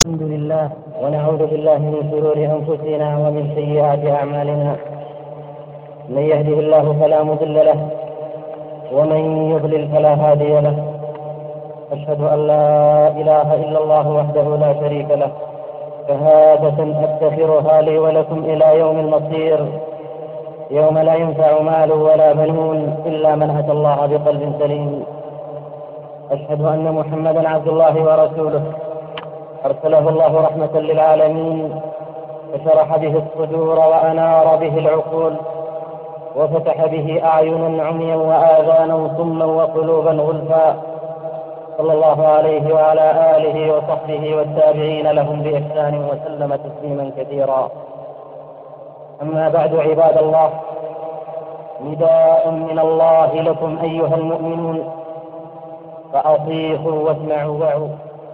الحمد لله ونعوذ بالله من شرور أنفسنا ومن سيئات أعمالنا. من يهده الله فلا مضل له ومن يضلل فلا هادي له. أشهد أن لا إله إلا الله وحده لا شريك له شهادة أدخرها لي ولكم إلى يوم المصير، يوم لا ينفع مال ولا بنون إلا من أتى الله بقلب سليم. أشهد أن محمدا عبد الله ورسوله أرسله الله رحمة للعالمين، فشرح به الصدور وأنار به العقول، وفتح به أعينا عميا وآذانا صما وقلوبا غلفا. صلى الله عليه وعلى آله وصحبه والتابعين لهم بإحسان وسلم تسليما كثيرا. أما بعد، عباد الله، نداء من الله لكم أيها المؤمنون، فأطيعوا واسمعوا وعوا.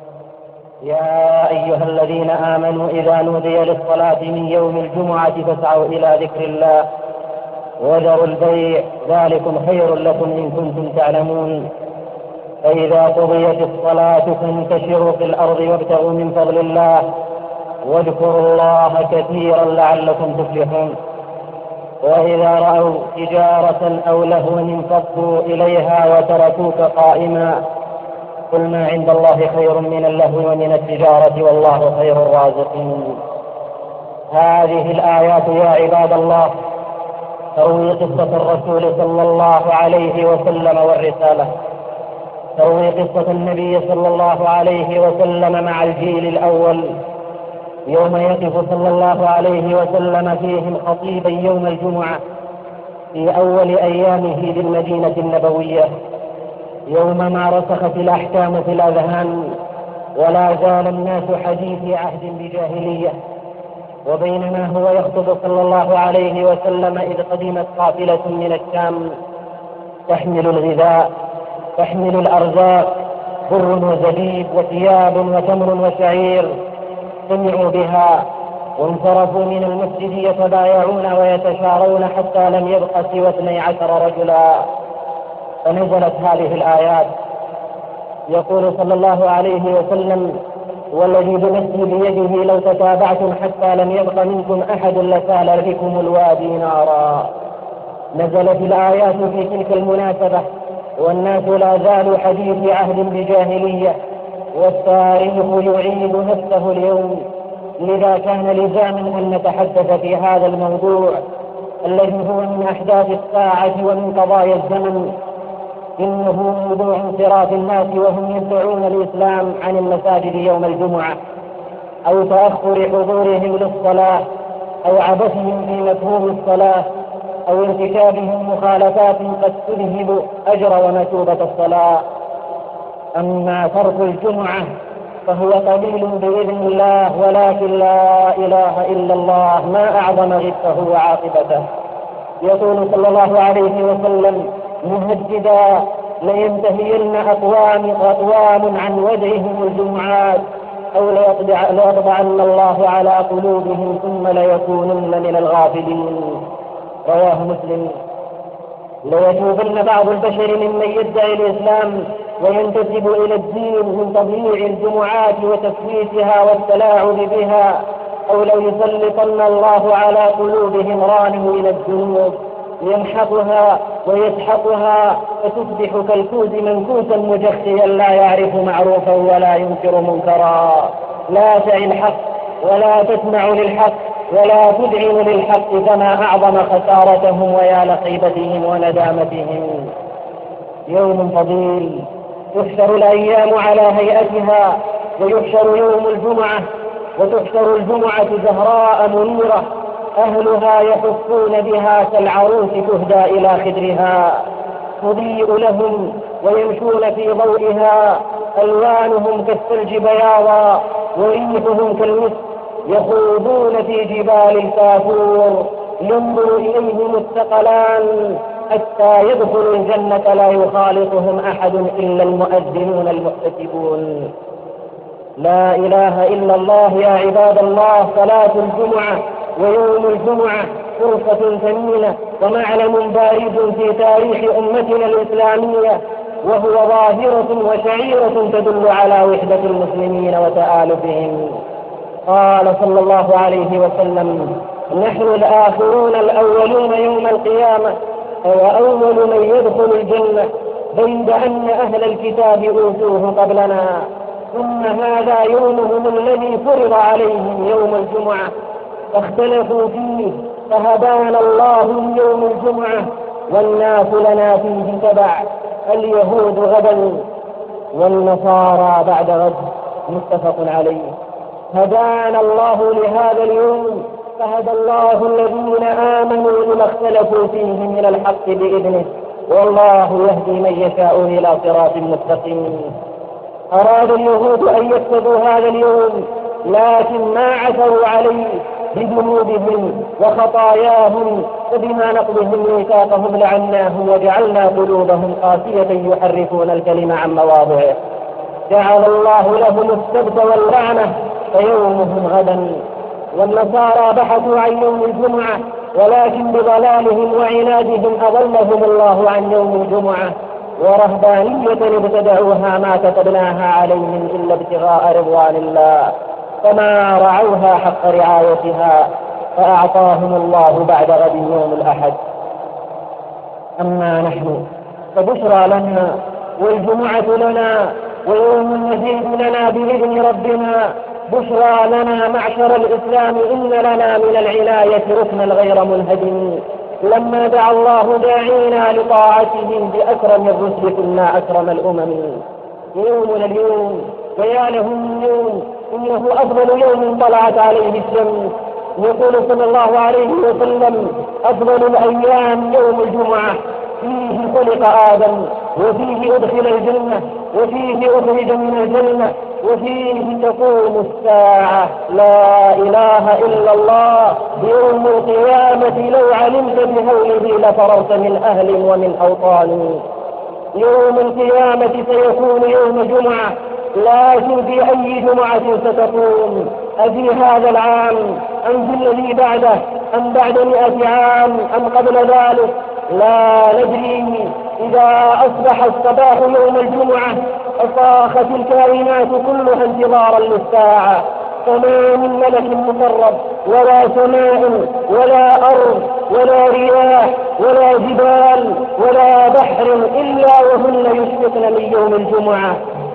يا أيها الذين آمنوا إذا نودي للصلاة من يوم الجمعة فاسعوا إلى ذكر الله وذروا البيع، ذلكم خير لكم إن كنتم تعلمون. فإذا قضيت الصلاة فانتشروا في الأرض وابتغوا من فضل الله واذكروا الله كثيرا لعلكم تفلحون. وإذا رأوا تجارة أو لهوا انفضوا إليها وتركوك قائما، قل ما عند الله خير من اللهو ومن التجارة والله خير الرازقين. هذه الآيات يا عباد الله تروي قصة الرسول صلى الله عليه وسلم والرسالة، تروي قصة النبي صلى الله عليه وسلم مع الجيل الأول يوم يقف صلى الله عليه وسلم فيهم خطيبا يوم الجمعة في أول أيامه بالمدينة النبوية، يوم ما رسخت الأحكام في الأذهان ولا زال الناس حديث عهد بجاهلية. وبينما هو يخطب صلى الله عليه وسلم إذ قدمت قافلة من الشام تحمل الغذاء، تحمل الأرزاق، بر وزبيب وثياب وتمر وشعير. سمعوا بها وانصرفوا من المسجد يتبايعون ويتشارون حتى لم يبق سوى 12 رجلا. فنزلت هذه الآيات. يقول صلى الله عليه وسلم: والذي بنفسي بيده لو تتابعتم حتى لم يبق منكم أحد لسال بكم الوادي نارا. نزلت الآيات في تلك المناسبة والناس لا زالوا حديث عهد بجاهلية، والتاريخ يعيد نفسه اليوم. لذا كان لزاما أن نتحدث في هذا الموضوع الذي هو من أحداث الساعة ومن قضايا الزمن. إنه موضوع انصراف الناس وهم يدعون الإسلام عن المساجد يوم الجمعة، أو تأخر حضورهم للصلاة، أو عبثهم في مفهوم الصلاة، أو ارتكابهم مخالفات قد تذهب أجر ومثوبة الصلاة. أما ترك الجمعة فهو قليل بإذن الله، ولكن لا إله إلا الله ما أعظم غثه وعاقبته. يقول صلى الله عليه وسلم مهددا: لينتهين أقوام عن ودعهم الجمعات، أو ليطبعن الله على قلوبهم ثم ليكونن من الغافلين. رواه مسلم. ليتوبن بعض البشر ممن يدعي الإسلام وينتسب إلى الدين من تضييع الجمعات وتفويتها والتلاعب بها، أو ليسلطن الله على قلوبهم رانه إلى الذنوب يمحقها ويسحقها فتصبح كالكوز منكوسا مجخيا لا يعرف معروفا ولا ينكر منكرا. لا تعي الحق ولا تسمع للحق ولا تدعن للحق، فما أعظم خسارتهم ويا لخيبتهم وندامتهم. يوم فضيل تحشر الأيام على هيئتها، ويحشر يوم الجمعة، وتحشر الجمعة زهراء منيرة أهلها يحفون بها كالعروس تهدى إلى خدرها، تضيء لهم ويمشون في ضوئها، ألوانهم كالثلج بياضا وريحهم كالمسك، يخوضون في جبال الكافور، ينظر إليهم الثقلان حتى يدخلوا الجنة لا يخالطهم أحد إلا المؤذنون المحتسبون. لا إله إلا الله يا عباد الله. صلاة الجمعة ويوم الجمعة فرصة ثمينة ومعلم بارز في تاريخ أمتنا الإسلامية، وهو ظاهرة وشعيرة تدل على وحدة المسلمين وتآلفهم. قال صلى الله عليه وسلم: نحن الآخرون الأولون يوم القيامة وأول من يدخل الجنة، بيد أن أهل الكتاب أوتوه قبلنا، ثم هذا يومهم الذي فرض عليهم يوم الجمعة فاختلفوا فيه، فهدانا الله يوم الجمعة والناس لنا فيه تبع، اليهود غدا والنصارى بعد غد، متفق عليه. هدانا الله لهذا اليوم فهدى الله الذين آمنوا لما اختلفوا فيه من الحق بإذنه، والله يهدي من يشاء إلى صراط مستقيم. أراد اليهود أن يفسدوا هذا اليوم، لكن ما عثروا عليه بذنوبهم وخطاياهم، فبما نقضهم ميثاقهم لعناهم وجعلنا قلوبهم قاسية يحرفون الكلم عن مواضعه. جعل الله لهم السبت واللعنة فيومهم غدا. والنصارى بحثوا عن يوم الجمعة، ولكن بضلالهم وعنادهم أضلهم الله عن يوم الجمعة، ورهبانية ابتدعوها ما كتبناها عليهم إلا ابتغاء رضوان الله، فما رعوها حق رعايتها، فأعطاهم الله بعد غد يوم الأحد. أما نحن فبشرى لنا والجمعة لنا ويوم مزيد لنا بإذن ربنا. بشرى لنا معشر الإسلام، إن لنا من العناية ركنا غير منهدم. لما دعا الله داعينا لطاعته بأكرم الرسل كنا أكرم الأمم. يومنا اليوم ويا له من يوم، إنه أفضل يوم طلعت عليه الشمس. يقول صلى الله عليه وسلم: أفضل الأيام يوم الجمعة، فيه خلق آدم، وفيه أدخل الجنة، وفيه أخرج من الجنة، وفيه تقوم الساعة. لا إله إلا الله. يوم القيامة لو علمت بهوله لفررت من أهل ومن أوطان. يوم القيامة سيكون يوم جمعة، لكن في أي جمعة ستكون؟ أفي هذا العام أم في الذي بعده أم بعد 100 عام أم قبل ذلك؟ لا ندري. إذا أصبح الصباح يوم الجمعة أصاخت الكائنات كلها انتظارا للساعة، فما من ملك مقرب ولا سماء ولا أرض ولا رياح ولا جبال ولا بحر إلا وهن يشفقن من يوم الجمعة.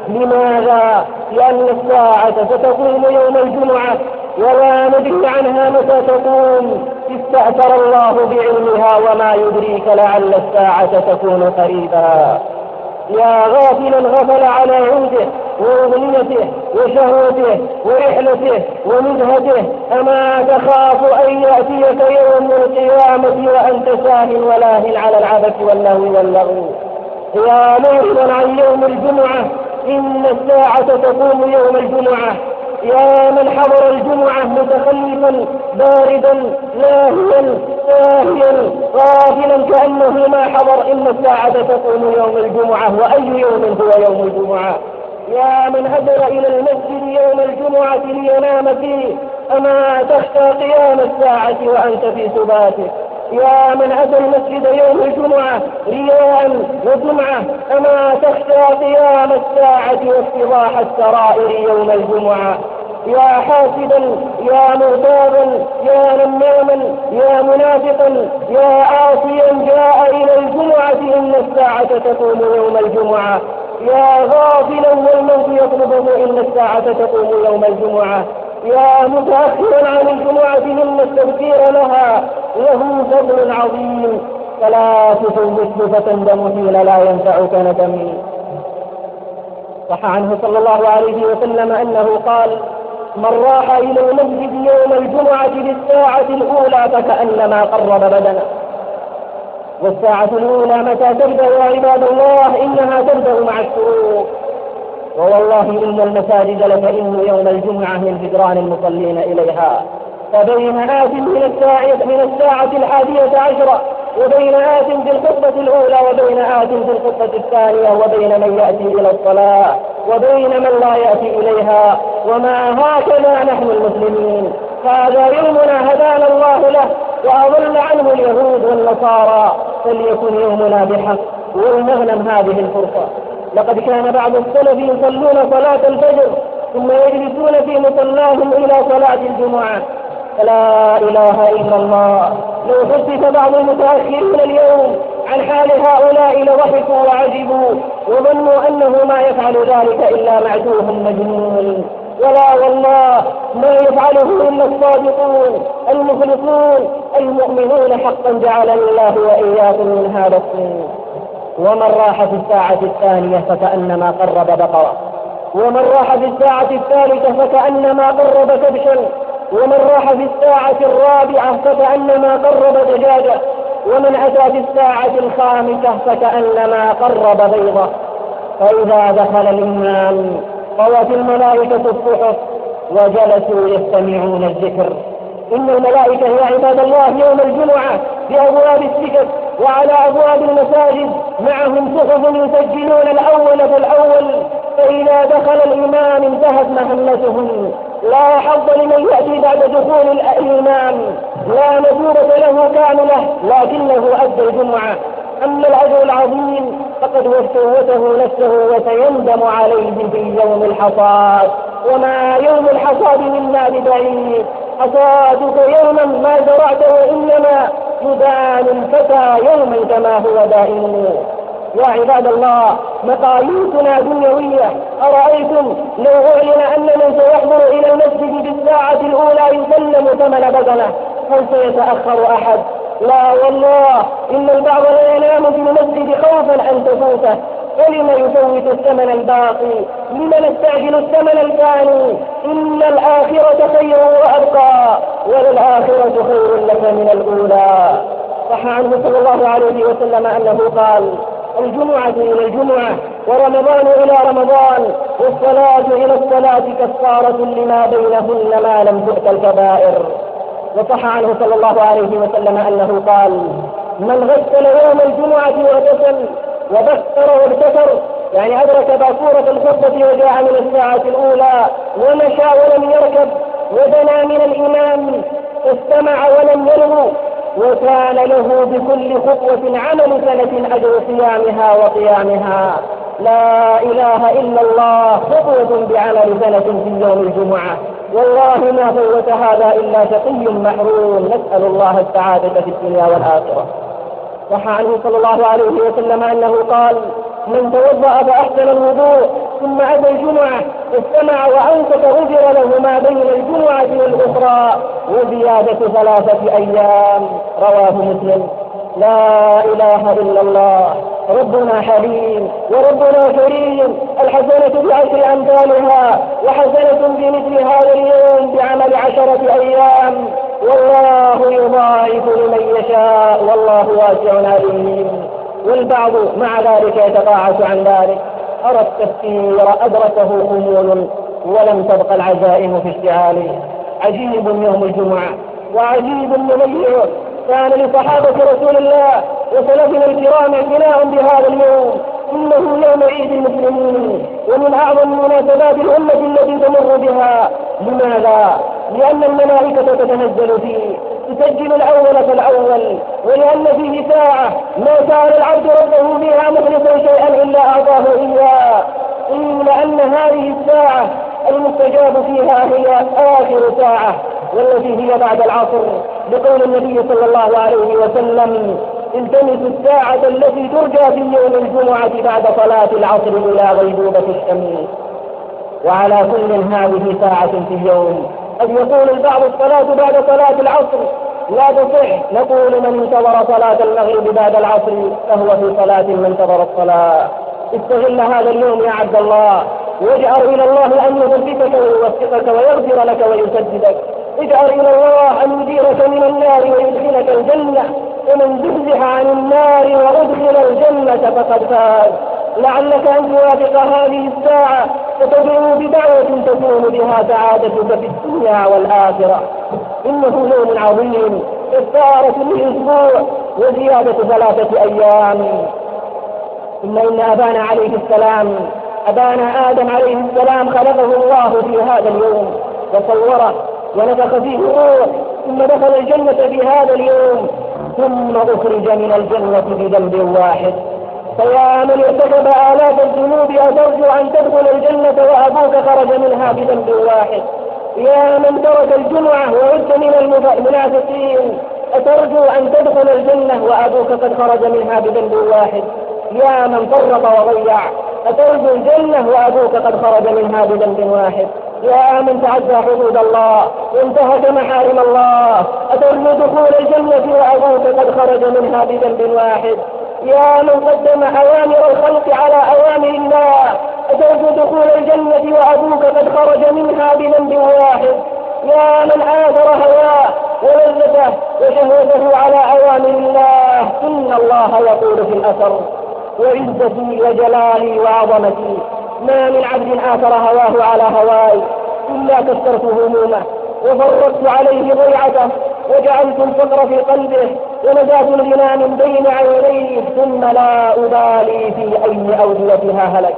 لماذا؟ لأن الساعة ستقوم يوم الجمعة ولا ندري عنها متى تقوم. استأثر الله بعلمها، وما يدريك لعل الساعة تكون قريبا. يا غافلا غفل على عوده وأغنيته وشهوته ورحلته ومزهته، أما تخاف أن يأتيك يوم القيامة وأنت ساه ولاهٍ على العبث واللهو واللغو؟ يا معرضا عن يوم الجمعة، إن الساعة تقوم يوم الجمعة. يا من حضر الجمعة متخلفا باردا لاهيا ساهيا غافلا كأنه ما حضر، إن الساعة تقوم يوم الجمعة، وأي يوم هو يوم الجمعة؟ يا من هدر إلى المسجد يوم الجمعة لينام فيه، أما تخشى قيام الساعة وأنت في سباتك؟ يا من أتى المسجد يوم الجمعة رياء وجمعة، أما تخشى قيام الساعة وافتضاح السرائر يوم الجمعة؟ يا حاسدا، يا مغتابا، يا نماما، يا منافقا، يا عاصيا جاء إلى الجمعة، إن الساعة تقوم يوم الجمعة. يا غافلا والموت يطلبه، إن الساعة تقوم يوم الجمعة. يا متأخرا عن الجمعة، إن التذكير لها له فضل عظيم، فلا تفوته فتندم حين لا ينفعك ندم. صح عنه صلى الله عليه وسلم أنه قال: من راح إلى المسجد يوم الجمعة للساعة الأولى فكأنما قرب بدنه. والساعة الأولى متى تبدأ يا عباد الله؟ إنها تبدأ مع الشروق. ووالله إن المساجد لتئن يوم الجمعة من هجران المصلين إليها، فبين آت من الساعة 11 وبين آت في الخطبة الأولى وبين آت في الخطبة الثانية، وبين من يأتي إلى الصلاة وبين من لا يأتي إليها. وما هكذا نحن المسلمين، هذا يومنا هدانا الله له وأضل عنه اليهود والنصارى، فليكن يومنا بحق ولنغنم هذه الفرصة. لقد كان بعض السلف يصلون صلاة الفجر ثم يجلسون في مصلاهم إلى صلاة الجمعة. فلا إله إلا الله، لو حدث بعض المتأخرين اليوم عن حال هؤلاء لضحكوا وعجبوا وظنوا أنه ما يفعل ذلك إلا معتوه مجنون. ولا والله ما يفعله إلا الصادقون المخلصون المؤمنون حقا، جعلني الله وإياكم من هذا الصنف. ومن راح في الساعة الثانية فكأنما قرب بقرة، ومن راح في الساعة الثالثة فكأنما قرب كبشا، ومن راح في الساعة الرابعة فكأنما قرب دجاجة، ومن أتى في الساعة الخامسة فكأنما قرب بيضة. فإذا دخل الإمام طوت الملائكة الصحف وجلسوا يستمعون الذكر. إن الملائكة يا عباد الله يوم الجمعة في أبواب السكك وعلى أبواب المساجد معهم صحف يسجلون الأول فالأول، فإذا دخل الإمام انتهت مهمتهم. لا حظ لمن يأتي بعد دخول الإمام، لا نجوبة له كاملة لكنه أدى الجمعة. أما العدو العظيم فقد وفوته نفسه وسيندم عليه في يوم الحصاد، وما يوم الحصاد منا ببعيد. حصادك يوما ما زرعته إنما يدان الفتى يوما كما هو دائم. يا عباد الله، مقاييسنا دنيوية. أرأيتم لو أعلن أن من سيحضر إلى المسجد بالساعة الأولى يسلم ثمن بدنه، هل سيتأخر أحد؟ لا والله، إن البعض لا ينام في المسجد خوفا أن تفوته. فلم يفوت الثمن الباقي؟ لم نستعجل الثمن الثاني؟ إن الآخرة خير وأبقى، وللآخرة خير لك من الأولى. صح عنه صلى الله عليه وسلم أنه قال: الجمعة إلى الجمعة ورمضان إلى رمضان والصلاة إلى الصلاة كفارة لما بينهن ما لم تؤت الكبائر. وصح عنه صلى الله عليه وسلم أنه قال: من غسل يوم الجمعة واغتسل وبكر وابتكر، يعني أدرك باكورة الخطبة وجاء من الساعة الأولى ومشى ولم يركب ودنا من الإمام استمع ولم يلغو، وكان له بكل خطوة عمل سنة أجر صيامها وقيامها. لا إله إلا الله، خطوة بعمل سنة في يوم الجمعة. والله ما فوت هذا إلا شقي محروم، نسأل الله السعادة في الدنيا والآخرة. صح عنه صلى الله عليه وسلم أنه قال: من توضأ فأحسن الوضوء ثم أتى الجمعة استمع وأنصت غفر له ما بين الجمعة والأخرى وزيادة 3 أيام. رواه مسلم. لا إله إلا الله، ربنا حليم وربنا كريم. الحسنة ب10 أمثالها، وحسنة بمثل هذا اليوم بعمل 10 أيام، والله يضاعف لمن يشاء والله واسع عليم. والبعض مع ذلك يتقاعس عن ذلك. أرى التفسير أدركه خمول ولم تبق العزائم في اشتعاله. عجيب يوم الجمعة وعجيب مضيع. كان لصحابة رسول الله وسلفنا الكرام اعتناء بهذا اليوم، إنه يوم عيد المسلمين ومن أعظم مناسبات الأمة التي تمر بها. لماذا؟ لأن الملائكة تتنزل فيه تسجل الأول فالأول، ولأن فيه ساعة ما سأل العبد ربه بها مخلصا شيئا إلا أعطاه إياه. قيل أن هذه الساعة المستجاب فيها هي آخر ساعة والتي هي بعد العصر، بقول النبي صلى الله عليه وسلم: التمسوا الساعة التي ترجى في يوم الجمعة بعد صلاة العصر إلى غيبوبة الشمس. وعلى كل هذه ساعة في اليوم. قد يقول البعض الصلاة بعد صلاة العصر لا تصح، نقول: من انتظر صلاة المغرب بعد العصر فهو في صلاة من انتظر الصلاة. استغل هذا اليوم يا عبد الله، واجعل إلى الله أن يثبتك ويوفقك ويغفر لك ويسددك. اجعل إلى الله أن يجيرك من النار ويدخلك الجنة، ومن زحزح عن النار وأدخل الجنة فقد فاز. لعلك أن توافق هذه الساعة وتدعو بدعوة تكون بها سعادتك في الدنيا والآخرة. إنه يوم عظيم، كفارة للأسبوع وزيادة 3 أيام. ثم إن أبانا عليه السلام، أبانا آدم عليه السلام، خلقه الله في هذا اليوم وصوره ونفخ فيه روح، ثم دخل الجنة في هذا اليوم، ثم أخرج من الجنة بذنب واحد. فيا من ارتكب آلاف الذنوب أترجو أن تدخل الجنة وأبوك خرج منها بذنب واحد؟ يا من ترك الجمعة وعدت من المنافقين أترجو أن تدخل الجنة وأبوك قد خرج منها بذنب واحد؟ يا من فرط وضيع أترجو الجنة وأبوك قد خرج منها بذنب واحد؟ يا من تعدى حدود الله وانتهك محارم الله أترجو دخول الجنة وأبوك قد خرج منها بذنب واحد؟ يا من قدم أوامر الخلق على أوامر الله أترجو دخول الجنة وأبوك قد خرج منها بذنب واحد؟ يا من آثر هواه ولذته وشهوته على أوامر الله إن الله يقول في الأثر وعزتي وجلالي وعظمتي ما من عبد آثر هواه على هواي إلا كسرت همومه وفرقت عليه ضيعته وجعلت الفقر في قلبه ونزعت الغنى من بين عينيه ثم لا أبالي في أي أوديتها هلك.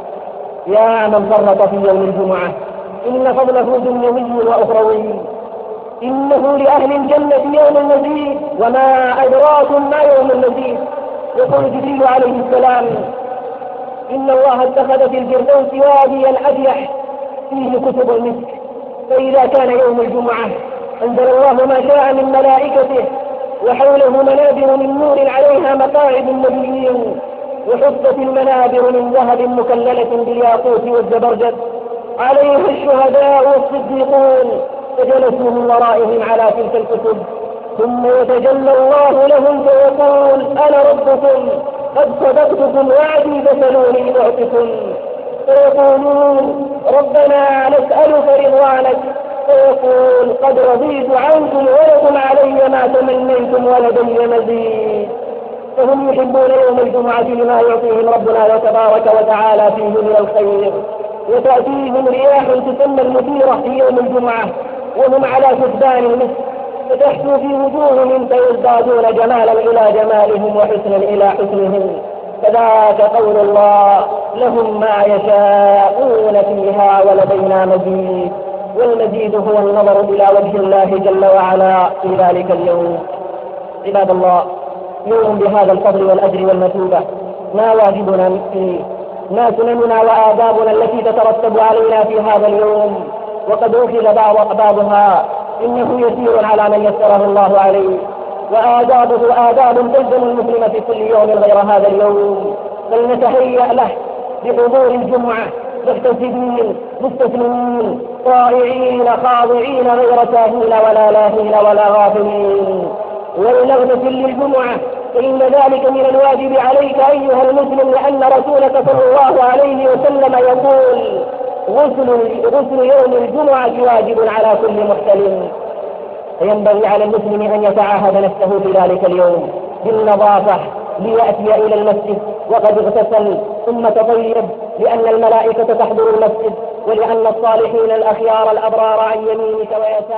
يا من فرط في يوم الجمعة إن فضله دنيوي وأخروي إنه لأهل الجنة يوم المزيد وما أدراكم ما يوم المزيد. يقول جبريل عليه السلام إن الله اتخذ في الفردوس واديا أبيح فيه كتب المسك فإذا كان يوم الجمعة أنزل الله ما شاء من ملائكته وحوله منابر من نور عليها مقاعد النبيين وحفت المنابر من ذهب مكللة بالياقوت والزبرجد عليها الشهداء والصديقون فجلسوا من ورائهم على تلك الكتب ثم يتجلى الله لهم فيقول أنا ربكم قد صدقتكم وعدي فسلوني أعطكم فيقولون ربنا نسألك رضوانك فيقول قد رضيت عنكم ولكم علي ما تمنيتم ولدي مزيد. فهم يحبون يوم الجمعة لما يعطيهم ربنا تبارك وتعالى فيه من الخير وتأتيهم رياح تسمى المثيرة في يوم الجمعة وهم على كثبان المسك فتحسو في وجوههم فيزدادون جمالا إلى جمالهم وحسنا إلى حسنهم فذاك قول الله لهم ما يشاءون فيها ولدينا مزيد والمزيد هو النظر إلى وجه الله جل وعلا في ذلك اليوم. عباد الله يوم بهذا الفضل والأجر والمثوبة ما واجبنا فيه ما سنننا وآدابنا التي تترتب علينا في هذا اليوم وقد أخذ بعضها إنه يسير على من يسره الله عليه وآدابه آداب تلزم المسلم في كل يوم غير هذا اليوم فلنتهيأ له بحضور الجمعة محتسبين مستسلمين طائعين خاضعين غير ساهين ولا لاهين ولا غافلين ولنغتسل للجمعة فإن ذلك من الواجب عليك أيها المسلم لأن رسولك صلى الله عليه وسلم يقول غسل يوم الجمعة واجب على كل محتلم. فينبغي على المسلم أن يتعاهد نفسه في ذلك اليوم بالنظافة ليأتي إلى المسجد وقد اغتسل ثم تطيب لأن الملائكة تحضر المسجد ولأن الصالحين الأخيار الأبرار عن يمينك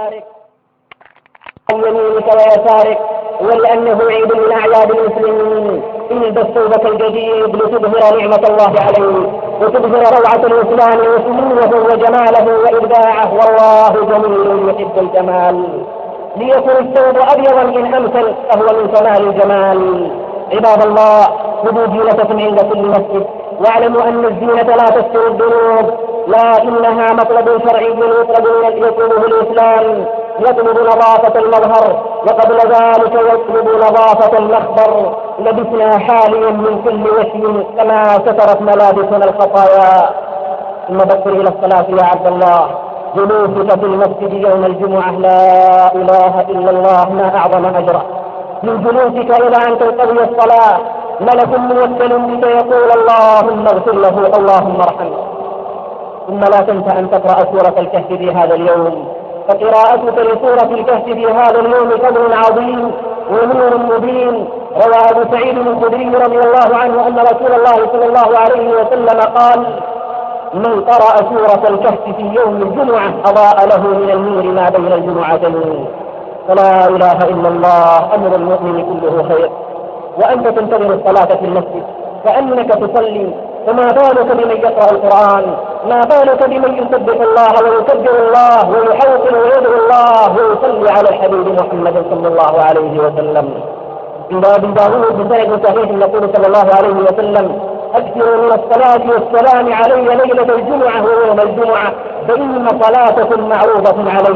ويسارك ولأنه عيد من أعياد المسلمين البس ثوبك الجديد لتظهر نعمة الله عليه وتظهر روعة الإسلام وسموه وجماله وإبداعه والله جميل يحب الجمال ليكن الثوب أبيضا إن أمثل فهو من كمال الجمال. عباد الله خذوا زينتكم عند كل مسجد واعلموا أن الزينة لا تستر الذنوب لكنها مطلب شرعي يطلبه الإسلام يطلب نظافة المظهر وقبل ذلك يطلب نظافة المخبر. لبسنا حاليا من كل وشي كما سترت ملابسنا الخطايا ثم بكر إلى الصلاة يا عبد الله. جلوسك في المسجد يوم الجمعة لا إله إلا الله ما أعظم أجره من جلوسك إلى أن تنقضي الصلاة ملك موكل بك يقول اللهم اغفر له اللهم ارحمه. ثم لا تنسى أن تقرأ سورة الكهف في هذا اليوم فقراءتك لسورة الكهف في هذا اليوم فضل عظيم ونور مبين. روى أبو سعيد الخدري رضي الله عنه أن رسول الله صلى الله عليه وسلم قال من قرأ سورة الكهف في يوم الجمعة أضاء له من النور ما بين الجمعتين. فلا إله إلا الله أمر المؤمن كله خير وأنت تنتظر الصلاة في المسجد فأنك تصلي فما بالك بمن يقرأ القرآن ما بالك بمن يسبح الله ويكبر الله ويحوقل ويدعو الله ويصلي على الحبيب محمد صلى الله عليه وسلم. عند أبي داود بسند صحيح يقول صلى الله عليه وسلم: أكثروا من الصلاة والسلام علي ليلة الجمعة ويوم الجمعة فإن صلاتكم معروضة علي.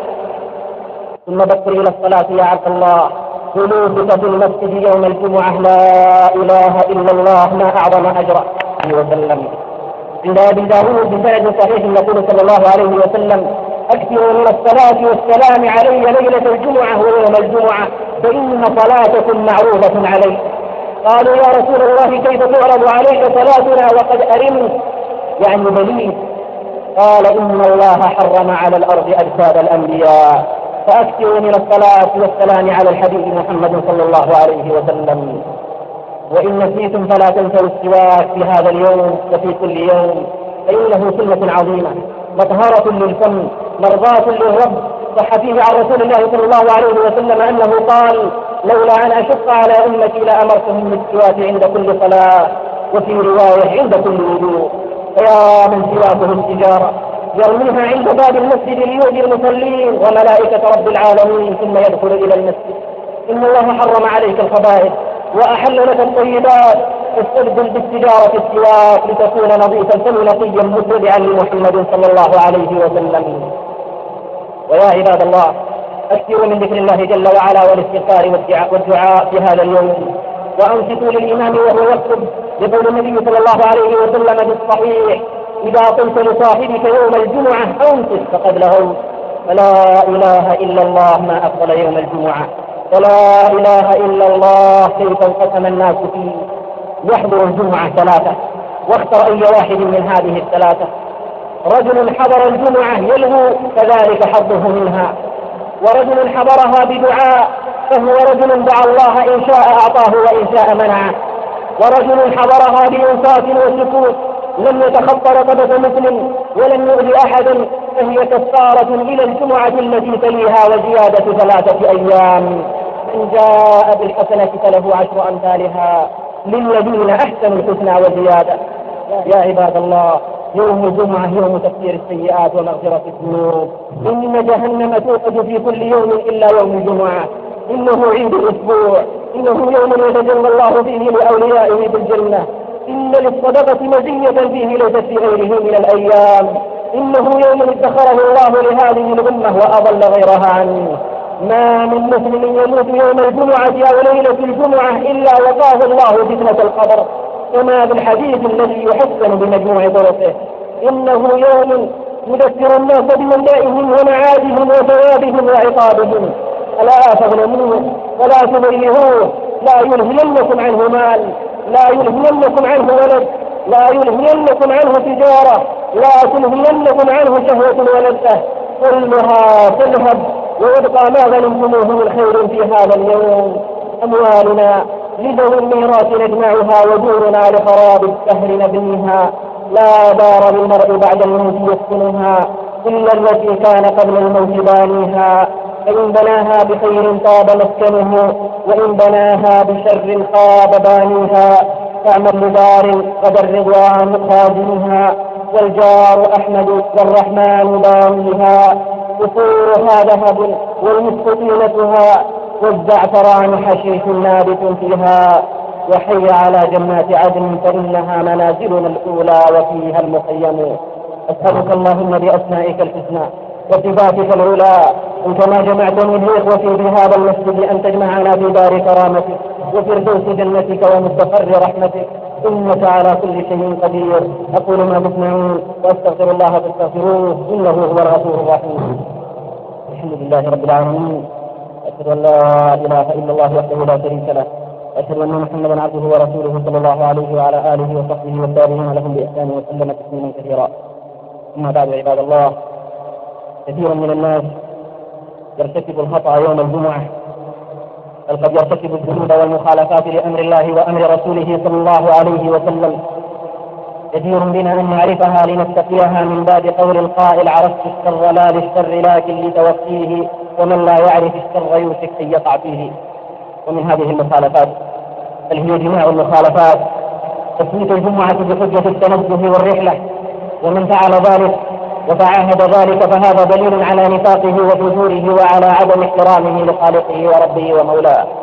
ثم بكر إلى الصلاة يا عبد الله. جلوسك في المسجد يوم الجمعة لا إله إلا الله ما أعظم أجره وسلم. عند أبي داود بسند صحيح يقول صلى الله عليه وسلم: أكثروا من الصلاة والسلام علي ليلة الجمعة ويوم الجمعة فإن صلاتكم معروضة علي. قالوا: يا رسول الله كيف تعرض عليك صلاتنا وقد أرمت يعني بليد؟ قال: إن الله حرم على الأرض أجساد الأنبياء فأكثروا من الصلاة والسلام على الحبيب محمد صلى الله عليه وسلم. وإن نسيتم فلا تنسوا السواك في هذا اليوم وفي كل يوم، فإنه سنة عظيمة مطهرة للفم مرضاة للرب. صح فيه عن رسول الله صلى الله عليه وسلم أنه قال: لولا أن أشق على أمتي لأمرتهم بالسواك عند كل صلاة، وفي رواية عند كل وضوء. فيا من سواكه التجارة يرميها عند باب المسجد ليؤذي المصلين وملائكة رب العالمين ثم يدخل إلى المسجد. إن الله حرم عليك الخبائث وأحل لك الطيبات، فاستبدل بالتجارة السواك لتكون نظيفا نقيا متبعا لمحمد صلى الله عليه وسلم. ويا عباد الله، أكثروا من ذكر الله جل وعلا والاستغفار والدعاء في هذا اليوم، وأنصتوا للإمام وهو يخطب لقول النبي صلى الله عليه وسلم بالصحيح: إذا قلت لصاحبك يوم الجمعة أنصت فقد لغوت. فلا إله إلا الله ما أفضل يوم الجمعة، ولا إله إلا الله كيف انقسم الناس فيه. يحضر الجمعة ثلاثة، واختر أي واحد من هذه الثلاثة. رجل حضر الجمعة يلهو فذلك حظه منها، ورجل حضرها بدعاء فهو رجل دعا الله إن شاء أعطاه وإن شاء منعه، ورجل حضرها بإنصات وسكوت لم يتخطى رقبة مسلم ولم يؤذي أحدا فهي كفارة إلى الجمعة التي تليها وزيادة 3 أيام. من جاء بالحسنة فله 10 أمثالها للذين أحسنوا الحسنى وزيادة. يا عباد الله، يوم الجمعة يوم تكفير السيئات ومغفرة الذنوب. إن جهنم توقد في كل يوم إلا يوم الجمعة. إنه عيد الأسبوع، إنه يوم يتجلى الله فيه لأوليائه بالجنة. إن للصدقة مزية فيه ليست في غيره من الأيام. إنه يوم ادخره الله لهذه الأمة وأضل غيرها عنه. ما من مسلم يموت يوم الجمعة أو ليلة الجمعة إلا وقاه الله فتنة القبر، كما بالحديث الذي يحسن بمجموع طرقه. إنه يوم يذكر الناس بمنائهم ومعادهم وثوابهم وعقابهم. ألا تظلموه ولا تضيعوه، لا يلهينكم عنه مال، لا يلهينكم عنه ولد، لا يلهينكم عنه تجارة، لا تلهينكم عنه شهوة ولذة. كلها تذهب ويبقى ما غنمتموه من خير في هذا اليوم. أموالنا لذوي الميراث نجمعها، ودورنا لخراب الدهر نبنيها. لا دار للمرء بعد الموت يسكنها إلا التي كان قبل الموت بانيها. فإن بناها بخير طاب مسكنه، وإن بناها بشر خاب بانيها. فاعمل لدار قد الرضوان خازنها، والجار أحمد والرحمن بانيها. قصورها ذهب والمسك طينتها، والزعفران حشيش نابت فيها. وحي على جنات عدن فإنها منازلنا الأولى وفيها المخيم. أسألك اللهم بأسمائك الحسنى وصفاتك العلى، كما جمعتني بإخوتي في هذا المسجد أن تجمعنا في دار كرامتك وفردوس جنتك ومستقر رحمتك، إنك على كل شيء قدير. أقول ما تسمعون وأستغفر الله فاستغفروه إنه هو الغفور الرحيم. الحمد لله رب العالمين، أشهد أن لا إله إلا الله وحده لا شريك له، أشهد أن محمدا عبده ورسوله صلى الله عليه وعلى آله وصحبه والتابعين لهم بإحسان وسلم تسليما كثيرا. أما بعد عباد الله، كثير من الناس يرتكب الخطأ يوم الجمعة، بل قد يرتكب الذنوب والمخالفات لأمر الله وأمر رسوله صلى الله عليه وسلم. كثير بنا أن نعرفها لنتقيها من باب قول القائل: عرفت الشر لا للشر لكن لتوقيه، ومن لا يعرف الشر يوشك أن يقع فيه. ومن هذه المخالفات بل هي جميع المخالفات تفويت الجمعة بحجة التنزه والرحلة، ومن فعل ذلك وتعاهد ذلك فهذا دليل على نفاقه وفجوره وعلى عدم احترامه لخالقه وربه ومولاه.